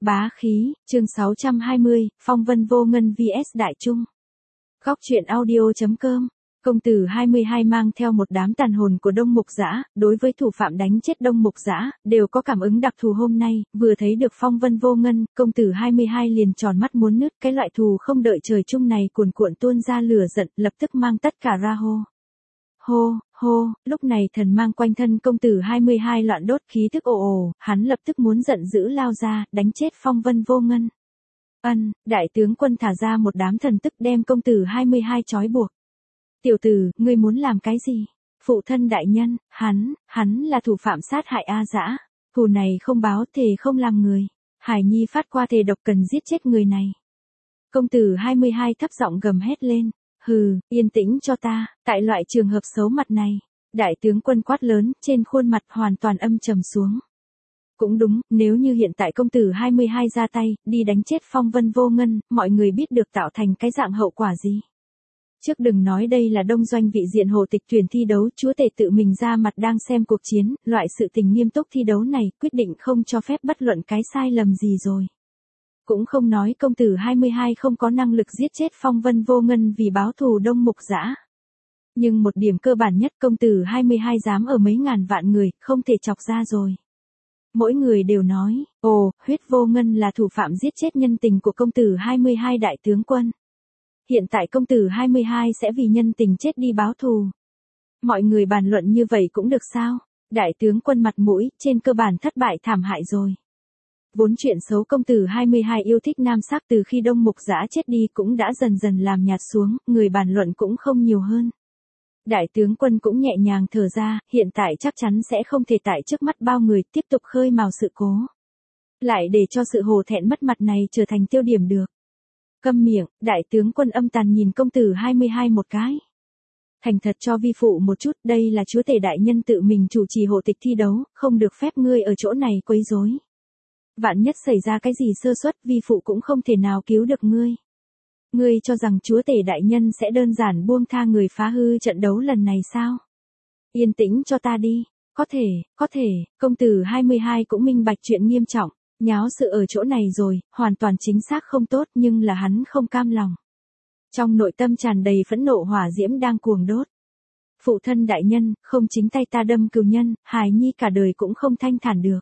Bá khí, chương 620, phong vân vô ngân vs đại trung. Góc truyện audio.com. Công tử 22 mang theo một đám tàn hồn của Đông Mục Dã, đối với thủ phạm đánh chết Đông Mục Dã, đều có cảm ứng đặc thù hôm nay, vừa thấy được phong vân vô ngân, công tử 22 liền tròn mắt muốn nứt, cái loại thù không đợi trời chung này cuồn cuộn tuôn ra lửa giận, lập tức mang tất cả ra hô. Hô, hô, lúc này thần mang quanh thân công tử 22 loạn đốt khí thức ồ ồ, hắn lập tức muốn giận dữ lao ra, đánh chết phong vân vô ngân. Đại tướng quân thả ra một đám thần tức đem công tử 22 trói buộc. Tiểu tử, ngươi muốn làm cái gì? Phụ thân đại nhân, hắn là thủ phạm sát hại A Dã. Thù này không báo thề không làm người. Hải Nhi phát qua thề độc cần giết chết người này. Công tử 22 thấp giọng gầm hét lên. Hừ, yên tĩnh cho ta, tại loại trường hợp xấu mặt này. Đại tướng quân quát lớn, trên khuôn mặt hoàn toàn âm trầm xuống. Cũng đúng, nếu như hiện tại công tử 22 ra tay, đi đánh chết phong vân vô ngân, mọi người biết được tạo thành cái dạng hậu quả gì. Trước đừng nói đây là đông doanh vị diện hồ tịch tuyển thi đấu, chúa tể tự mình ra mặt đang xem cuộc chiến, loại sự tình nghiêm túc thi đấu này, quyết định không cho phép bất luận cái sai lầm gì rồi. Cũng không nói công tử 22 không có năng lực giết chết phong vân vô ngân vì báo thù Đông Mục Dã. Nhưng một điểm cơ bản nhất công tử 22 dám ở mấy ngàn vạn người, không thể chọc ra rồi. Mỗi người đều nói, ồ, huyết vô ngân là thủ phạm giết chết nhân tình của công tử 22 đại tướng quân. Hiện tại công tử 22 sẽ vì nhân tình chết đi báo thù. Mọi người bàn luận như vậy cũng được sao? Đại tướng quân mặt mũi, trên cơ bản thất bại thảm hại rồi. Vốn chuyện xấu công tử 22 yêu thích nam sắc từ khi Đông Mục Dã chết đi cũng đã dần dần làm nhạt xuống, người bàn luận cũng không nhiều hơn. Đại tướng quân cũng nhẹ nhàng thở ra, hiện tại chắc chắn sẽ không thể tại trước mắt bao người tiếp tục khơi mào sự cố. Lại để cho sự hổ thẹn mất mặt này trở thành tiêu điểm được. Câm miệng, đại tướng quân âm tàn nhìn công tử 22 một cái. Thành thật cho vi phụ một chút, đây là chúa tể đại nhân tự mình chủ trì hộ tịch thi đấu, không được phép ngươi ở chỗ này quấy rối. Vạn nhất xảy ra cái gì sơ suất, vi phụ cũng không thể nào cứu được ngươi. Ngươi cho rằng chúa tể đại nhân sẽ đơn giản buông tha người phá hư trận đấu lần này sao? Yên tĩnh cho ta đi. Có thể, công tử 22 cũng minh bạch chuyện nghiêm trọng. Nháo sự ở chỗ này rồi, hoàn toàn chính xác không tốt nhưng là hắn không cam lòng. Trong nội tâm tràn đầy phẫn nộ hỏa diễm đang cuồng đốt. Phụ thân đại nhân, không chính tay ta đâm cừu nhân, Hải Nhi cả đời cũng không thanh thản được.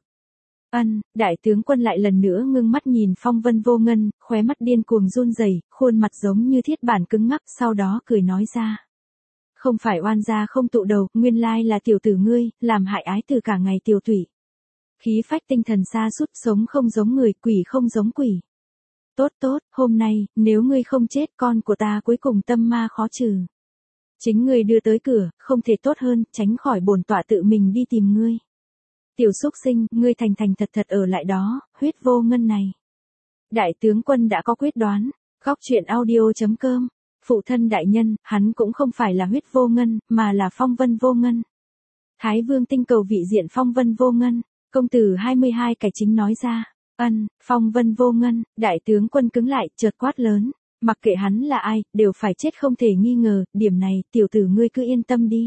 Đại tướng quân lại lần nữa ngưng mắt nhìn phong vân vô ngân, khóe mắt điên cuồng run rẩy, khuôn mặt giống như thiết bản cứng ngắc, sau đó cười nói ra. Không phải oan gia không tụ đầu, nguyên lai là tiểu tử ngươi, làm hại ái từ cả ngày tiêu tủy. Khí phách tinh thần sa sút, sống không giống người, quỷ không giống quỷ. Tốt, hôm nay, nếu ngươi không chết con của ta cuối cùng tâm ma khó trừ. Chính ngươi đưa tới cửa, không thể tốt hơn, tránh khỏi bổn tọa tự mình đi tìm ngươi. Tiểu xúc sinh, ngươi thành thật ở lại đó, huyết vô ngân này. Đại tướng quân đã có quyết đoán, góc truyện audio.com, phụ thân đại nhân, hắn cũng không phải là huyết vô ngân, mà là phong vân vô ngân. Thái vương tinh cầu vị diện phong vân vô ngân, công tử 22 cải chính nói ra, phong vân vô ngân, đại tướng quân cứng lại, chợt quát lớn, mặc kệ hắn là ai, đều phải chết không thể nghi ngờ, điểm này, tiểu tử ngươi cứ yên tâm đi.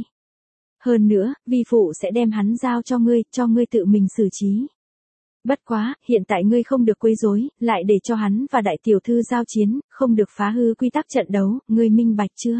Hơn nữa, vi phụ sẽ đem hắn giao cho ngươi tự mình xử trí. Bất quá, hiện tại ngươi không được quấy rối, lại để cho hắn và đại tiểu thư giao chiến, không được phá hư quy tắc trận đấu, ngươi minh bạch chưa?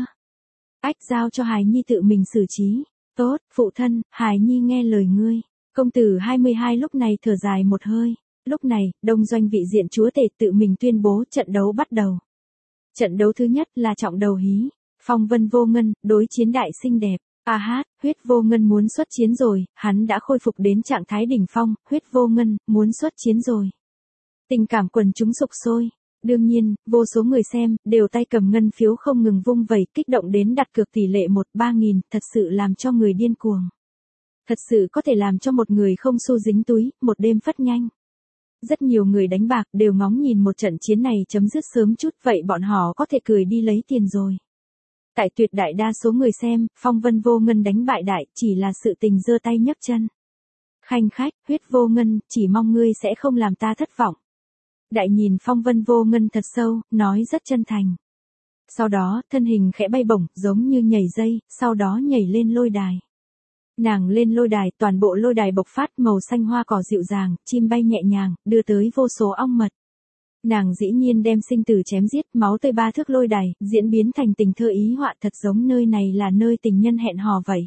Giao cho Hải Nhi tự mình xử trí. Tốt, phụ thân, Hải Nhi nghe lời ngươi. Công tử 22 lúc này thở dài một hơi. Lúc này, đông doanh vị diện chúa tể tự mình tuyên bố trận đấu bắt đầu. Trận đấu thứ nhất là trọng đầu hí. Phong vân vô ngân, đối chiến đại xinh đẹp. Huyết vô ngân muốn xuất chiến rồi, hắn đã khôi phục đến trạng thái đỉnh phong, huyết vô ngân, muốn xuất chiến rồi. Tình cảm quần chúng sục sôi. Đương nhiên, vô số người xem, đều tay cầm ngân phiếu không ngừng vung vẩy, kích động đến đặt cược tỷ lệ 1-3 nghìn, thật sự làm cho người điên cuồng. Thật sự có thể làm cho một người không xu dính túi, một đêm phất nhanh. Rất nhiều người đánh bạc đều ngóng nhìn một trận chiến này chấm dứt sớm chút, vậy bọn họ có thể cười đi lấy tiền rồi. Tại tuyệt đại đa số người xem, phong vân vô ngân đánh bại đại, chỉ là sự tình giơ tay nhấc chân. Khanh khách, huyết vô ngân, chỉ mong ngươi sẽ không làm ta thất vọng. Đại nhìn phong vân vô ngân thật sâu, nói rất chân thành. Sau đó, thân hình khẽ bay bổng, giống như nhảy dây, sau đó nhảy lên lôi đài. Nàng lên lôi đài, toàn bộ lôi đài bộc phát màu xanh hoa cỏ dịu dàng, chim bay nhẹ nhàng, đưa tới vô số ong mật. Nàng dĩ nhiên đem sinh tử chém giết, máu tươi ba thước lôi đài, diễn biến thành tình thơ ý họa thật giống nơi này là nơi tình nhân hẹn hò vậy.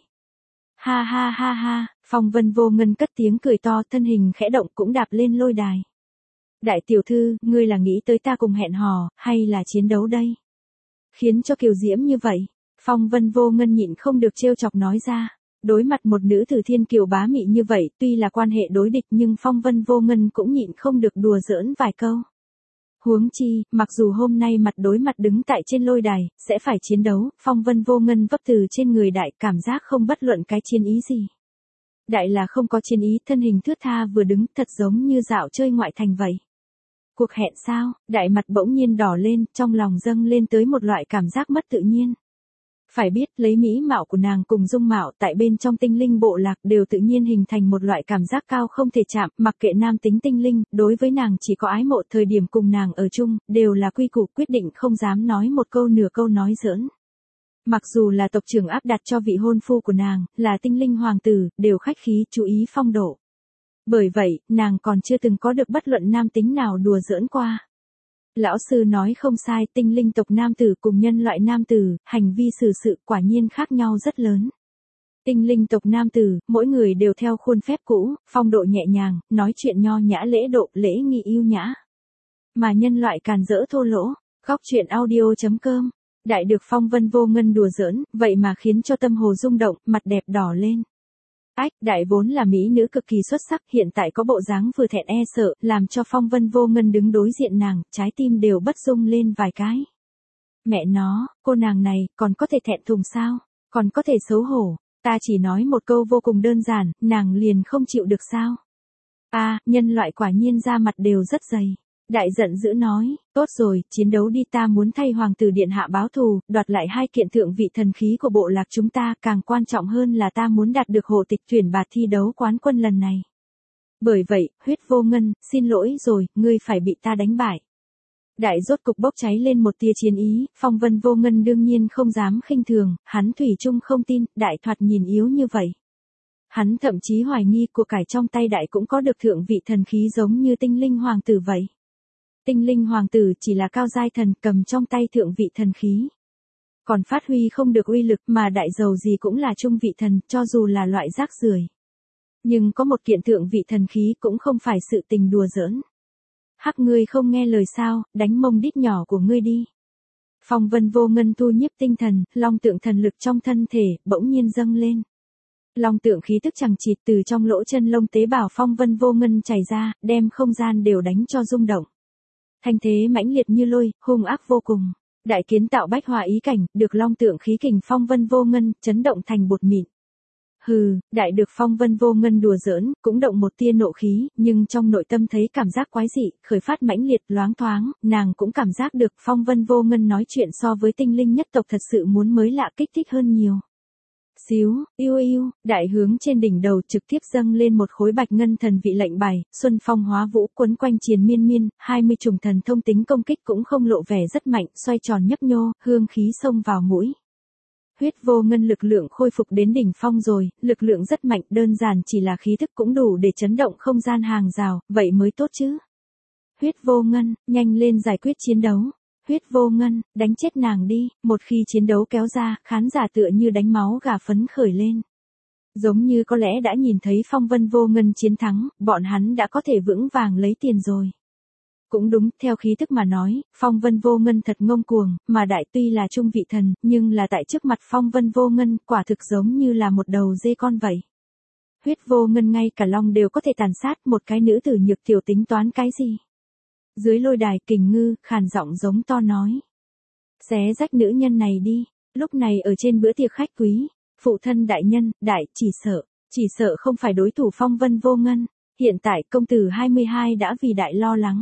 Ha ha ha ha, Phong Vân Vô Ngân cất tiếng cười to, thân hình khẽ động cũng đạp lên lôi đài. Đại tiểu thư, ngươi là nghĩ tới ta cùng hẹn hò, hay là chiến đấu đây? Khiến cho kiều diễm như vậy, Phong Vân Vô Ngân nhịn không được trêu chọc nói ra. Đối mặt một nữ tử thiên kiều bá mị như vậy, tuy là quan hệ đối địch nhưng Phong Vân Vô Ngân cũng nhịn không được đùa giỡn vài câu. Huống chi, mặc dù hôm nay mặt đối mặt đứng tại trên lôi đài, sẽ phải chiến đấu, Phong Vân Vô Ngân vấp từ trên người đại, cảm giác không bất luận cái chiến ý gì. Đại là không có chiến ý, thân hình thướt tha vừa đứng, thật giống như dạo chơi ngoại thành vậy. Cuộc hẹn sao? Đại mặt bỗng nhiên đỏ lên, trong lòng dâng lên tới một loại cảm giác mất tự nhiên. Phải biết, lấy mỹ mạo của nàng cùng dung mạo tại bên trong tinh linh bộ lạc đều tự nhiên hình thành một loại cảm giác cao không thể chạm, mặc kệ nam tính tinh linh, đối với nàng chỉ có ái mộ thời điểm cùng nàng ở chung, đều là quy củ quyết định không dám nói một câu nửa câu nói giỡn. Mặc dù là tộc trưởng áp đặt cho vị hôn phu của nàng, là tinh linh hoàng tử, đều khách khí chú ý phong độ. Bởi vậy, nàng còn chưa từng có được bất luận nam tính nào đùa giỡn qua. Lão sư nói không sai, tinh linh tộc nam tử cùng nhân loại nam tử, hành vi xử sự quả nhiên khác nhau rất lớn. Tinh linh tộc nam tử, mỗi người đều theo khuôn phép cũ, phong độ nhẹ nhàng, nói chuyện nho nhã lễ độ, lễ nghi yêu nhã. Mà nhân loại càn rỡ thô lỗ, góc truyện audio.com, đại được Phong Vân Vô Ngân đùa giỡn, vậy mà khiến cho tâm hồ rung động, mặt đẹp đỏ lên. Ách, đại vốn là mỹ nữ cực kỳ xuất sắc, hiện tại có bộ dáng vừa thẹn e sợ, làm cho Phong Vân Vô Ngân đứng đối diện nàng, trái tim đều bất rung lên vài cái. Mẹ nó, cô nàng này, còn có thể thẹn thùng sao? Còn có thể xấu hổ? Ta chỉ nói một câu vô cùng đơn giản, nàng liền không chịu được sao? Nhân loại quả nhiên da mặt đều rất dày. Đại giận dữ nói, tốt rồi, chiến đấu đi, ta muốn thay hoàng tử điện hạ báo thù, đoạt lại 2 kiện thượng vị thần khí của bộ lạc chúng ta, càng quan trọng hơn là ta muốn đạt được hộ tịch tuyển bạt thi đấu quán quân lần này. Bởi vậy, Huyết Vô Ngân, xin lỗi rồi, ngươi phải bị ta đánh bại. Đại rốt cục bốc cháy lên một tia chiến ý, Phong Vân Vô Ngân đương nhiên không dám khinh thường, hắn thủy chung không tin, đại thoạt nhìn yếu như vậy. Hắn thậm chí hoài nghi của cải trong tay đại cũng có được thượng vị thần khí giống như tinh linh hoàng tử vậy. Tinh linh hoàng tử chỉ là cao giai thần cầm trong tay thượng vị thần khí. Còn phát huy không được uy lực mà đại dầu gì cũng là trung vị thần, cho dù là loại rác rưởi. Nhưng có một kiện thượng vị thần khí cũng không phải sự tình đùa giỡn. Hắc, ngươi không nghe lời sao, đánh mông đít nhỏ của ngươi đi. Phong Vân Vô Ngân thu nhiếp tinh thần, long tượng thần lực trong thân thể, bỗng nhiên dâng lên. Long tượng khí tức chằng chịt từ trong lỗ chân lông tế bào Phong Vân Vô Ngân chảy ra, đem không gian đều đánh cho rung động. Thanh thế mãnh liệt như lôi, hung ác vô cùng. Đại kiến tạo bách hòa ý cảnh, được long tượng khí kình Phong Vân Vô Ngân, chấn động thành bột mịn. Hừ, đại được Phong Vân Vô Ngân đùa giỡn, cũng động một tia nộ khí, nhưng trong nội tâm thấy cảm giác quái dị, khởi phát mãnh liệt loáng thoáng, nàng cũng cảm giác được Phong Vân Vô Ngân nói chuyện so với tinh linh nhất tộc thật sự muốn mới lạ kích thích hơn nhiều. Xíu, yêu, đại hướng trên đỉnh đầu trực tiếp dâng lên một khối bạch ngân thần vị lệnh bài, xuân phong hóa vũ quấn quanh triền miên miên, 20 trùng thần thông tính công kích cũng không lộ vẻ rất mạnh, xoay tròn nhấp nhô, hương khí xông vào mũi. Huyết Vô Ngân lực lượng khôi phục đến đỉnh phong rồi, lực lượng rất mạnh, đơn giản chỉ là khí thức cũng đủ để chấn động không gian hàng rào, vậy mới tốt chứ. Huyết Vô Ngân, nhanh lên giải quyết chiến đấu. Huyết Vô Ngân, đánh chết nàng đi, một khi chiến đấu kéo ra, khán giả tựa như đánh máu gà phấn khởi lên. Giống như có lẽ đã nhìn thấy Phong Vân Vô Ngân chiến thắng, bọn hắn đã có thể vững vàng lấy tiền rồi. Cũng đúng, theo khí thức mà nói, Phong Vân Vô Ngân thật ngông cuồng, mà đại tuy là trung vị thần, nhưng là tại trước mặt Phong Vân Vô Ngân, quả thực giống như là một đầu dê con vậy. Huyết Vô Ngân ngay cả long đều có thể tàn sát, một cái nữ tử nhược tiểu tính toán cái gì. Dưới lôi đài Kình Ngư, khàn giọng giống to nói. Xé rách nữ nhân này đi, lúc này ở trên bữa tiệc khách quý, phụ thân đại nhân, đại, chỉ sợ không phải đối thủ Phong Vân Vô Ngân, hiện tại công tử 22 đã vì đại lo lắng.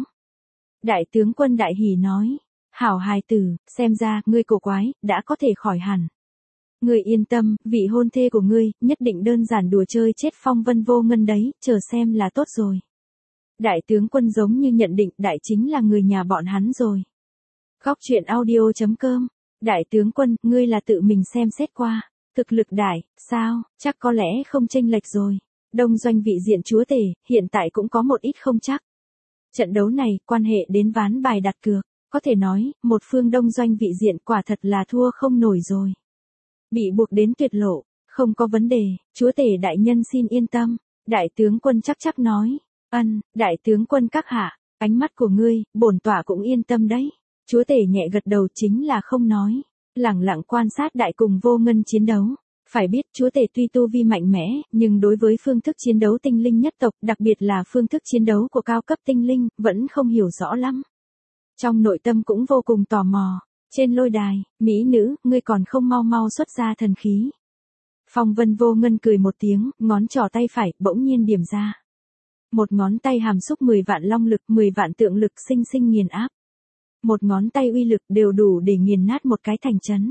Đại tướng quân Đại Hỉ nói, hảo hài tử, xem ra, ngươi cổ quái, đã có thể khỏi hẳn. Ngươi yên tâm, vị hôn thê của ngươi, nhất định đơn giản đùa chơi chết Phong Vân Vô Ngân đấy, chờ xem là tốt rồi. Đại tướng quân giống như nhận định đại chính là người nhà bọn hắn rồi. Góc truyện audio.com, đại tướng quân, ngươi là tự mình xem xét qua. Thực lực đại, sao, chắc có lẽ không chênh lệch rồi. Đông doanh vị diện chúa tể, hiện tại cũng có một ít không chắc. Trận đấu này, quan hệ đến ván bài đặt cược, có thể nói, một phương đông doanh vị diện quả thật là thua không nổi rồi. Bị buộc đến tuyệt lộ, không có vấn đề, chúa tể đại nhân xin yên tâm. Đại tướng quân chắc nói, đại tướng quân các hạ, ánh mắt của ngươi, bổn tọa cũng yên tâm đấy. Chúa tể nhẹ gật đầu chính là không nói, lẳng lặng quan sát đại cùng Vô Ngân chiến đấu. Phải biết chúa tể tuy tu vi mạnh mẽ, nhưng đối với phương thức chiến đấu tinh linh nhất tộc, đặc biệt là phương thức chiến đấu của cao cấp tinh linh, vẫn không hiểu rõ lắm. Trong nội tâm cũng vô cùng tò mò. Trên lôi đài, mỹ nữ, ngươi còn không mau xuất ra thần khí. Phong Vân Vô Ngân cười một tiếng, ngón trỏ tay phải bỗng nhiên điểm ra. Một ngón tay hàm xúc 10 vạn long lực, 10 vạn tượng lực sinh sinh nghiền áp. Một ngón tay uy lực đều đủ để nghiền nát một cái thành trấn.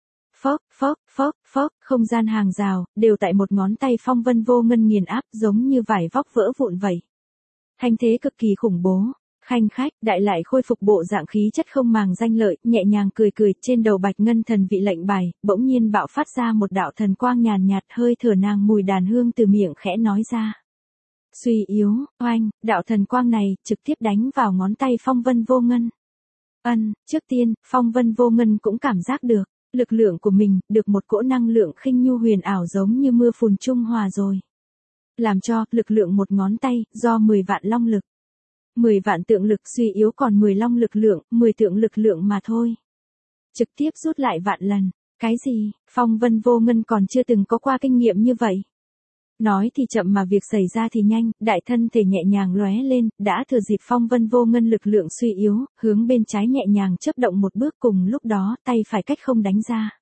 Phốc, không gian hàng rào, đều tại một ngón tay Phong Vân Vô Ngân nghiền áp giống như vải vóc vỡ vụn vậy. Thanh thế cực kỳ khủng bố. Khanh khách, đại lại khôi phục bộ dạng khí chất không màng danh lợi, nhẹ nhàng cười trên đầu bạch ngân thần vị lệnh bài, bỗng nhiên bạo phát ra một đạo thần quang nhàn nhạt hơi thở nàng mùi đàn hương từ miệng khẽ nói ra. Suy yếu, oanh, đạo thần quang này, trực tiếp đánh vào ngón tay Phong Vân Vô Ngân. Trước tiên, Phong Vân Vô Ngân cũng cảm giác được, lực lượng của mình, được một cỗ năng lượng khinh nhu huyền ảo giống như mưa phùn trung hòa rồi. Làm cho, lực lượng một ngón tay, do 10 vạn long lực. 10 vạn tượng lực suy yếu còn 10 long lực lượng, 10 tượng lực lượng mà thôi. Trực tiếp rút lại vạn lần. Cái gì, Phong Vân Vô Ngân còn chưa từng có qua kinh nghiệm như vậy. Nói thì chậm mà việc xảy ra thì nhanh, đại thân thể nhẹ nhàng lóe lên, đã thừa dịp Phong Vân Vô Ngân lực lượng suy yếu, hướng bên trái nhẹ nhàng chớp động một bước cùng lúc đó, tay phải cách không đánh ra.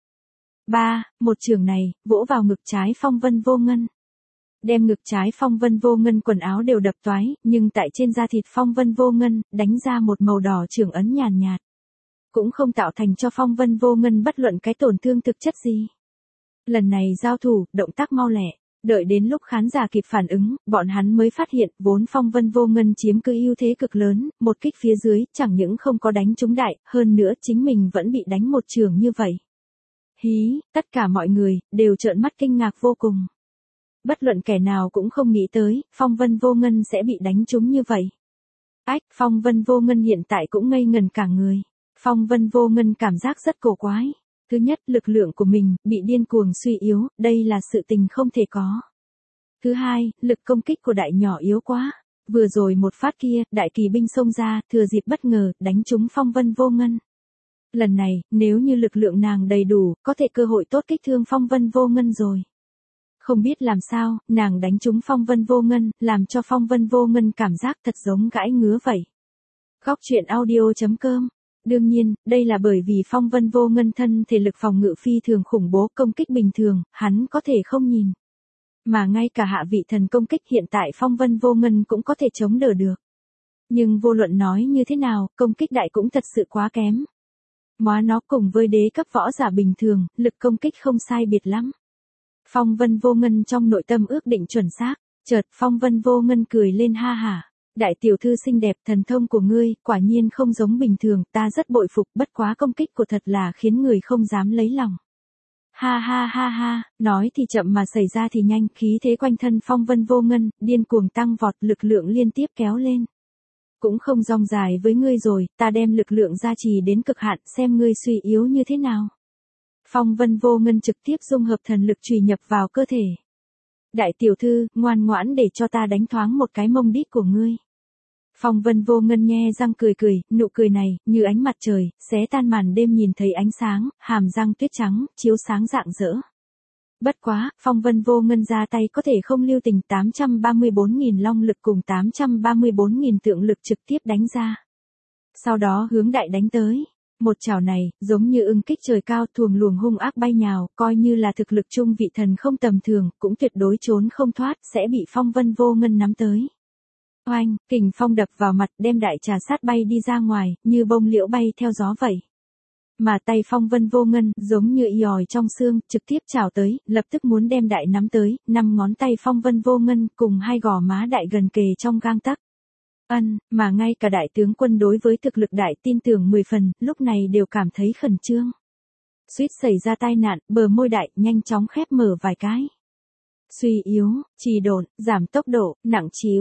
Một trường này, vỗ vào ngực trái Phong Vân Vô Ngân. Đem ngực trái Phong Vân Vô Ngân quần áo đều đập toái, nhưng tại trên da thịt Phong Vân Vô Ngân, đánh ra một màu đỏ trưởng ấn nhàn nhạt. Cũng không tạo thành cho Phong Vân Vô Ngân bất luận cái tổn thương thực chất gì. Lần này giao thủ, động tác mau lẹ, đợi đến lúc khán giả kịp phản ứng, bọn hắn mới phát hiện, vốn Phong Vân Vô Ngân chiếm cứ ưu thế cực lớn, một kích phía dưới, chẳng những không có đánh trúng đại, hơn nữa chính mình vẫn bị đánh một trường như vậy. Hí, tất cả mọi người, đều trợn mắt kinh ngạc vô cùng. Bất luận kẻ nào cũng không nghĩ tới, Phong Vân Vô Ngân sẽ bị đánh trúng như vậy. Phong Vân Vô Ngân hiện tại cũng ngây ngần cả người. Phong Vân Vô Ngân cảm giác rất cổ quái. Thứ nhất, lực lượng của mình, bị điên cuồng suy yếu, đây là sự tình không thể có. Thứ hai, lực công kích của đại nhỏ yếu quá. Vừa rồi một phát kia, đại kỳ binh xông ra, thừa dịp bất ngờ, đánh trúng Phong Vân Vô Ngân. Lần này, nếu như lực lượng nàng đầy đủ, có thể cơ hội tốt kích thương Phong Vân Vô Ngân rồi. Không biết làm sao, nàng đánh trúng Phong Vân Vô Ngân, làm cho Phong Vân Vô Ngân cảm giác thật giống gãi ngứa vậy. Góc truyện audio.com. Đương nhiên, đây là bởi vì Phong Vân Vô Ngân thân thể lực phòng ngự phi thường khủng bố, công kích bình thường, hắn có thể không nhìn. Mà ngay cả hạ vị thần công kích hiện tại Phong Vân Vô Ngân cũng có thể chống đỡ được. Nhưng vô luận nói như thế nào, công kích đại cũng thật sự quá kém. Móa nó cùng với đế cấp võ giả bình thường, lực công kích không sai biệt lắm. Phong Vân Vô Ngân trong nội tâm ước định chuẩn xác, chợt Phong Vân Vô Ngân cười lên ha hả. Đại tiểu thư xinh đẹp, thần thông của ngươi, quả nhiên không giống bình thường, ta rất bội phục, bất quá công kích của thật là khiến người không dám lấy lòng. Ha, nói thì chậm mà xảy ra thì nhanh, khí thế quanh thân Phong Vân Vô Ngân, điên cuồng tăng vọt, lực lượng liên tiếp kéo lên. Cũng không rong dài với ngươi rồi, ta đem lực lượng gia trì đến cực hạn, xem ngươi suy yếu như thế nào. Phong Vân Vô Ngân trực tiếp dung hợp thần lực chùy nhập vào cơ thể. Đại tiểu thư, ngoan ngoãn để cho ta đánh thoáng một cái mông đít của ngươi. Phong Vân Vô Ngân nhe răng cười, nụ cười này, như ánh mặt trời, xé tan màn đêm nhìn thấy ánh sáng, hàm răng tuyết trắng, chiếu sáng rạng rỡ. Bất quá, Phong Vân Vô Ngân ra tay có thể không lưu tình 834.000 long lực cùng 834.000 tượng lực trực tiếp đánh ra. Sau đó hướng đại đánh tới. Một chảo này, giống như ưng kích trời cao thuồng luồng hung ác bay nhào, coi như là thực lực trung vị thần không tầm thường, cũng tuyệt đối trốn không thoát, sẽ bị Phong Vân Vô Ngân nắm tới. Oanh, kình phong đập vào mặt, đem đại trà sát bay đi ra ngoài, như bông liễu bay theo gió vậy. Mà tay Phong Vân Vô Ngân, giống như yòi trong xương, trực tiếp chảo tới, lập tức muốn đem đại nắm tới, 5 ngón tay Phong Vân Vô Ngân, cùng 2 gò má đại gần kề trong gang tấc. Mà ngay cả đại tướng quân đối với thực lực đại tin tưởng 10 phần, lúc này đều cảm thấy khẩn trương. Suýt xảy ra tai nạn, bờ môi đại nhanh chóng khép mở vài cái. Suy yếu, trì độn, giảm tốc độ, nặng trĩu,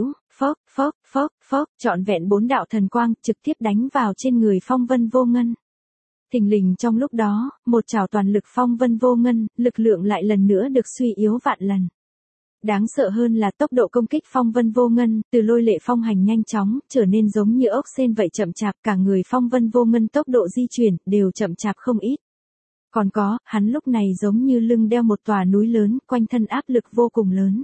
phốc, trọn vẹn 4 đạo thần quang trực tiếp đánh vào trên người Phong Vân Vô Ngân. Thình lình trong lúc đó, một trảo toàn lực Phong Vân Vô Ngân, lực lượng lại lần nữa được suy yếu vạn lần. Đáng sợ hơn là tốc độ công kích Phong Vân Vô Ngân, từ lôi lệ phong hành nhanh chóng, trở nên giống như ốc sên vậy chậm chạp, cả người Phong Vân Vô Ngân tốc độ di chuyển, đều chậm chạp không ít. Còn có, hắn lúc này giống như lưng đeo một tòa núi lớn, quanh thân áp lực vô cùng lớn.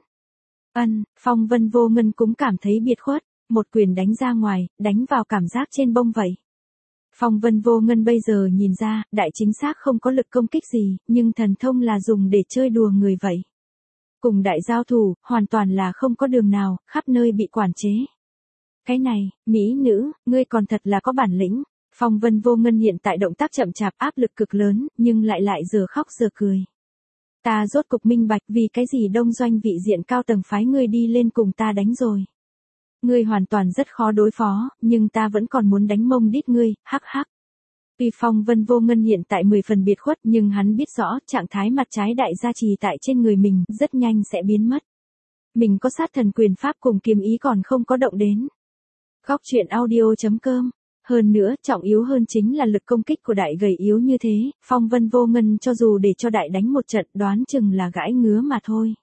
Phong Vân Vô Ngân cũng cảm thấy biệt khuất, một quyền đánh ra ngoài, đánh vào cảm giác trên bông vậy. Phong Vân Vô Ngân bây giờ nhìn ra, đại chính xác không có lực công kích gì, nhưng thần thông là dùng để chơi đùa người vậy. Cùng đại giao thủ, hoàn toàn là không có đường nào, khắp nơi bị quản chế. Cái này, mỹ nữ, ngươi còn thật là có bản lĩnh. Phong Vân Vô Ngân hiện tại động tác chậm chạp áp lực cực lớn, nhưng lại giờ khóc giờ cười. Ta rốt cục minh bạch vì cái gì Đông Doanh vị diện cao tầng phái ngươi đi lên cùng ta đánh rồi. Ngươi hoàn toàn rất khó đối phó, nhưng ta vẫn còn muốn đánh mông đít ngươi, hắc hắc. Tuy Phong Vân Vô Ngân hiện tại 10 phần biệt khuất nhưng hắn biết rõ trạng thái mặt trái đại gia trì tại trên người mình rất nhanh sẽ biến mất. Mình có sát thần quyền pháp cùng kiếm ý còn không có động đến. Góc truyện audio.com. Hơn nữa, trọng yếu hơn chính là lực công kích của đại gầy yếu như thế, Phong Vân Vô Ngân cho dù để cho đại đánh một trận đoán chừng là gãi ngứa mà thôi.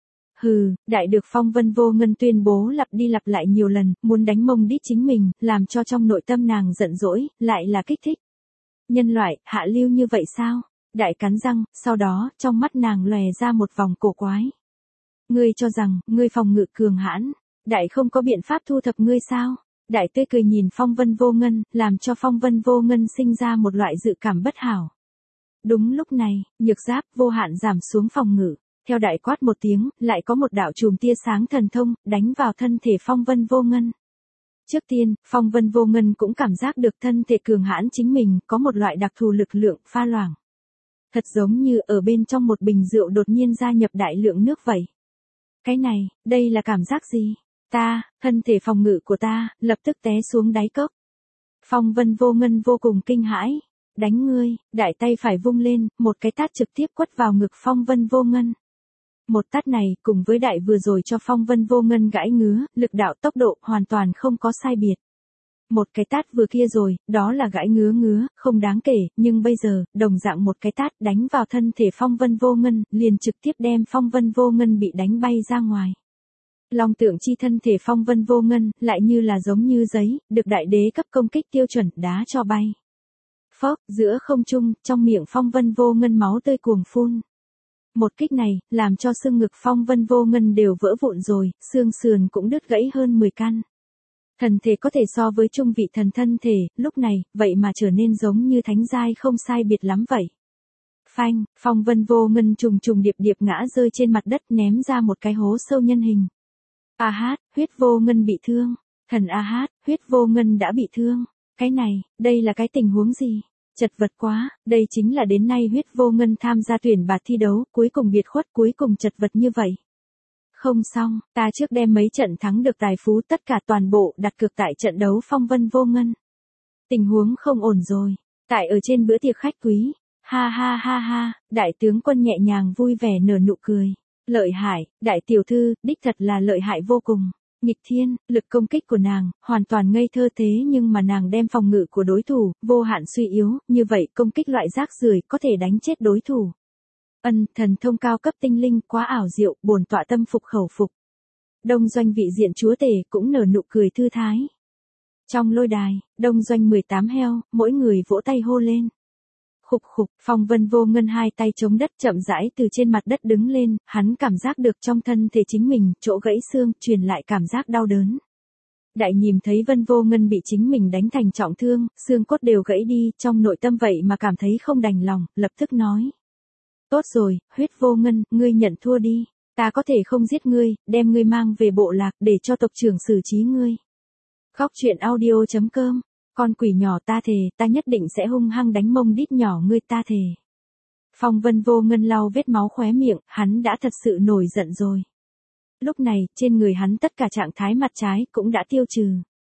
Hừ, đại được Phong Vân Vô Ngân tuyên bố lặp đi lặp lại nhiều lần, muốn đánh mông đít chính mình, làm cho trong nội tâm nàng giận dỗi, lại là kích thích. Nhân loại, hạ lưu như vậy sao? Đại cắn răng, sau đó, trong mắt nàng lòe ra một vòng cổ quái. Ngươi cho rằng, ngươi phòng ngự cường hãn, đại không có biện pháp thu thập ngươi sao? Đại tươi cười nhìn Phong Vân Vô Ngân, làm cho Phong Vân Vô Ngân sinh ra một loại dự cảm bất hảo. Đúng lúc này, nhược giáp vô hạn giảm xuống phòng ngự, theo đại quát một tiếng, lại có một đạo chùm tia sáng thần thông, đánh vào thân thể Phong Vân Vô Ngân. Trước tiên, Phong Vân Vô Ngân cũng cảm giác được thân thể cường hãn chính mình, có một loại đặc thù lực lượng pha loãng. Thật giống như ở bên trong một bình rượu đột nhiên gia nhập đại lượng nước vậy. Cái này, đây là cảm giác gì? Thân thể phòng ngự của ta, lập tức té xuống đáy cốc. Phong Vân Vô Ngân vô cùng kinh hãi. Đánh ngươi, đại tay phải vung lên, một cái tát trực tiếp quất vào ngực Phong Vân Vô Ngân. Một tát này, cùng với đại vừa rồi cho Phong Vân Vô Ngân gãi ngứa, lực đạo tốc độ hoàn toàn không có sai biệt. Một cái tát vừa kia rồi, đó là gãi ngứa, không đáng kể, nhưng bây giờ, đồng dạng một cái tát đánh vào thân thể Phong Vân Vô Ngân, liền trực tiếp đem Phong Vân Vô Ngân bị đánh bay ra ngoài. Long tượng chi thân thể Phong Vân Vô Ngân, lại như là giống như giấy, được đại đế cấp công kích tiêu chuẩn đá cho bay. Phốc, giữa không trung, trong miệng Phong Vân Vô Ngân máu tươi cuồng phun. Một kích này, làm cho xương ngực Phong Vân Vô Ngân đều vỡ vụn rồi, xương sườn cũng đứt gãy hơn 10 căn. Thần thể có thể so với trung vị thần thân thể, lúc này, vậy mà trở nên giống như thánh giai không sai biệt lắm vậy. Phanh, Phong Vân Vô Ngân trùng điệp ngã rơi trên mặt đất ném ra một cái hố sâu nhân hình. A hát, Huyết Vô Ngân bị thương. Thần A hát, Huyết Vô Ngân đã bị thương. Cái này, đây là cái tình huống gì? Chật vật quá, đây chính là đến nay Huyết Vô Ngân tham gia tuyển bạt thi đấu, cuối cùng biệt khuất, cuối cùng chật vật như vậy. Không xong, ta trước đem mấy trận thắng được tài phú tất cả toàn bộ đặt cược tại trận đấu Phong Vân Vô Ngân. Tình huống không ổn rồi. Tại ở trên bữa tiệc khách quý. Ha, đại tướng quân nhẹ nhàng vui vẻ nở nụ cười. Lợi hại, đại tiểu thư, đích thật là lợi hại vô cùng. Nghịch thiên, lực công kích của nàng, hoàn toàn ngây thơ thế nhưng mà nàng đem phòng ngự của đối thủ, vô hạn suy yếu, như vậy công kích loại rác rưởi có thể đánh chết đối thủ. Thần thông cao cấp tinh linh quá ảo diệu, bổn tọa tâm phục khẩu phục. Đông Doanh vị diện chúa tể cũng nở nụ cười thư thái. Trong lôi đài, Đông Doanh 18 heo, mỗi người vỗ tay hô lên. Khục, Phong Vân Vô Ngân hai tay chống đất chậm rãi từ trên mặt đất đứng lên, hắn cảm giác được trong thân thể chính mình, chỗ gãy xương, truyền lại cảm giác đau đớn. Đại nhìn thấy Vân Vô Ngân bị chính mình đánh thành trọng thương, xương cốt đều gãy đi, trong nội tâm vậy mà cảm thấy không đành lòng, lập tức nói. Tốt rồi, Huyết Vô Ngân, ngươi nhận thua đi, ta có thể không giết ngươi, đem ngươi mang về bộ lạc để cho tộc trưởng xử trí ngươi. Góc truyện audio.com. Con quỷ nhỏ ta thề, ta nhất định sẽ hung hăng đánh mông đít nhỏ ngươi ta thề. Phong Vân Vô Ngân lau vết máu khóe miệng, hắn đã thật sự nổi giận rồi. Lúc này, trên người hắn tất cả trạng thái mặt trái cũng đã tiêu trừ.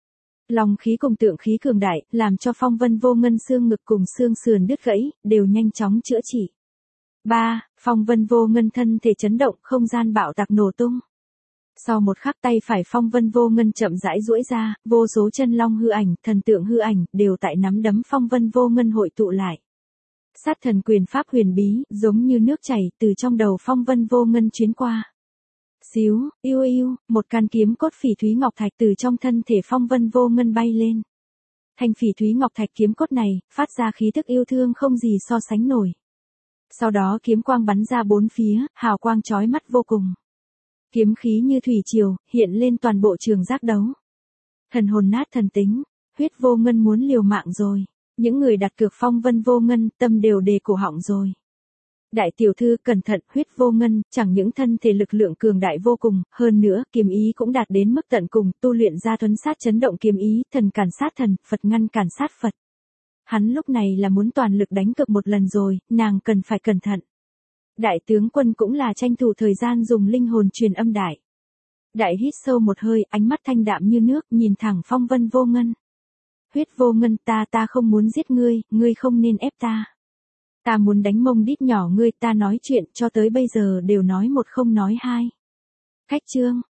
Long khí cùng tượng khí cường đại, làm cho Phong Vân Vô Ngân xương ngực cùng xương sườn đứt gãy, đều nhanh chóng chữa trị. 3. Phong Vân Vô Ngân thân thể chấn động, không gian bạo tạc nổ tung. Sau một khắc tay phải Phong Vân Vô Ngân chậm rãi duỗi ra, vô số chân long hư ảnh, thần tượng hư ảnh, đều tại nắm đấm Phong Vân Vô Ngân hội tụ lại. Sát thần quyền pháp huyền bí, giống như nước chảy, từ trong đầu Phong Vân Vô Ngân chuyến qua. Xíu, yêu yêu, một căn kiếm cốt phỉ thúy ngọc thạch từ trong thân thể Phong Vân Vô Ngân bay lên. Thanh phỉ thúy ngọc thạch kiếm cốt này, phát ra khí tức yêu thương không gì so sánh nổi. Sau đó kiếm quang bắn ra bốn phía, hào quang chói mắt vô cùng. Kiếm khí như thủy triều, hiện lên toàn bộ trường giác đấu. Thần hồn nát thần tính, Huyết Vô Ngân muốn liều mạng rồi. Những người đặt cược Phong Vân Vô Ngân, tâm đều đề cổ họng rồi. Đại tiểu thư cẩn thận, Huyết Vô Ngân, chẳng những thân thể lực lượng cường đại vô cùng, hơn nữa, kiếm ý cũng đạt đến mức tận cùng, tu luyện ra thuấn sát chấn động kiếm ý, thần cản sát thần, Phật ngăn cản sát Phật. Hắn lúc này là muốn toàn lực đánh cược một lần rồi, nàng cần phải cẩn thận. Đại tướng quân cũng là tranh thủ thời gian dùng linh hồn truyền âm đại. Đại hít sâu một hơi, ánh mắt thanh đạm như nước, nhìn thẳng Phong Vân Vô Ngân. Huyết Vô Ngân, ta không muốn giết ngươi, ngươi không nên ép ta. Ta muốn đánh mông đít nhỏ ngươi, ta nói chuyện cho tới bây giờ đều nói một không nói hai. Cách chương.